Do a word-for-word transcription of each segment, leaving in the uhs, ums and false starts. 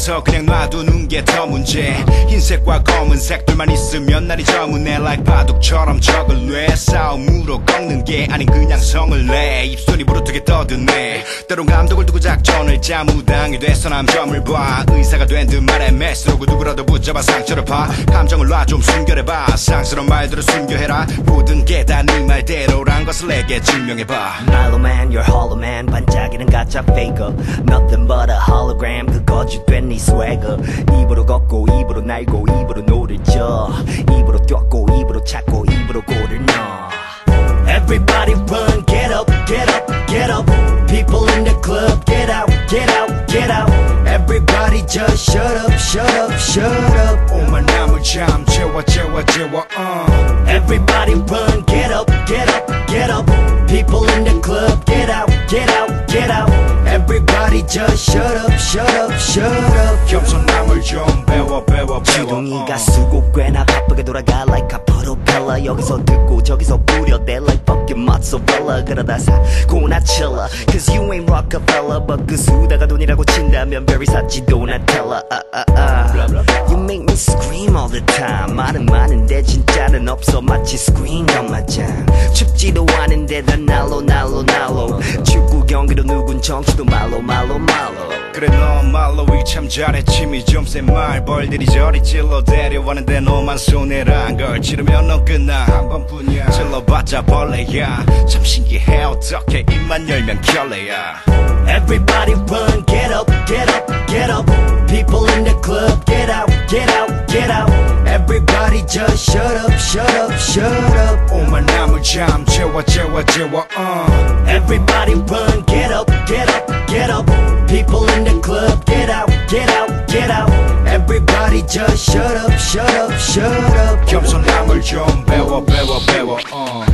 그래서 그냥 놔두는 게 더 문제. 흰색과 검은색들만 있으면 날이 저무네. like 바둑처럼 적을 뇌 싸움으로 꺾는 게 아닌 그냥 성을 내. 입술이 부르트게 떠드네. 때론 감독을 두고 작전을 짜. 무당이 돼서 남점을 봐. 의사가 된 듯 말해 메스로고 누구라도 붙잡아 상처를 봐. 감정을 놔 좀 숨겨내봐. 상스러운 말들을 숨겨해라. 모든 게 다 네 말대로란 것을 내게 증명해봐. Milo man, you're hollow man. 반짝이는 가짜 faker. Nothing but a hologram. 그 거짓된 네 swagger. 입으로 걷고 입으로 날고 입으로 노를 져. 입으로 뛰었고 입으로 찾고 입으로 골을 넣어. Everybody run, get up, get up, get up. People in the club, get out, get out, get out. Everybody just shut up, shut up, shut up. 오만 남을 잠 채워 채워 채워 uh. Everybody run, get up, get up, get up. People in the club, get out, get out, get out. Everybody just shut up, shut up, shut up. 겸손함을 좀 배워 배워 배워 지동이가 수고 꽤나 바쁘게 돌아가 like a propeller. 여기서 듣고 저기서 뿌려대 like fucking mozzarella. 그러다 사고나 칠러 Cause you ain't Rockefeller. But 그 수다가 돈이라고 친다면 별이 샀지 Donatella. uh, uh, uh. You make me scream all the time. 말은 많은데 진짜는 없어 마치 screen 연마장. 춥지도 않은데 다 날로 날로 날로. 축구 경기도 누군 정치도 말로 말로 말로. 그래 너 말로 이 참 잘해. 침이 좀 센 말벌들이 저리 찔러 데려왔는데 너만 손해란 걸. 치르면 넌 끝나 한 번뿐이야. 찔러봤자 벌레야. 참 신기해 어떻게 입만 열면 결례야. Everybody run, get up, get up, get up. People in the club, get out, get out, get out. Everybody just shut up, shut up, shut up. 오만 남을 잠 채워 채워 채워 uh. Everybody run, get up, get up, get up. People in the club, get out, get out, get out. Everybody just shut up, shut up, shut up. 겸손함을 좀 배워 배워 배워 uh.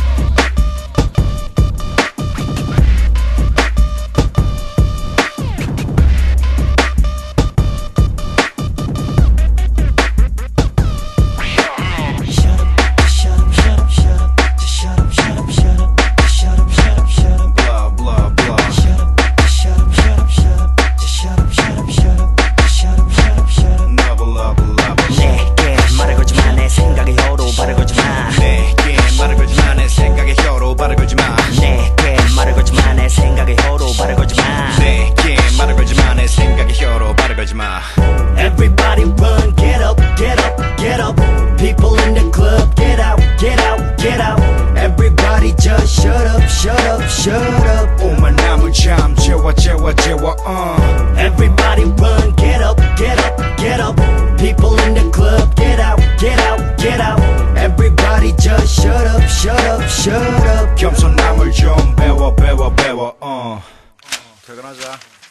Everybody run, get up, get up, get up. People in the club, get out, get out, get out. Everybody just shut up, shut up, shut up. 오만 남을 잠 채워 채워 채워 uh. Everybody run, get up, get up, get up. People in the club, get out, get out, get out. Everybody just shut up, shut up, shut up. 겸손함을 좀 배워 배워 배워 uh. 퇴근하자.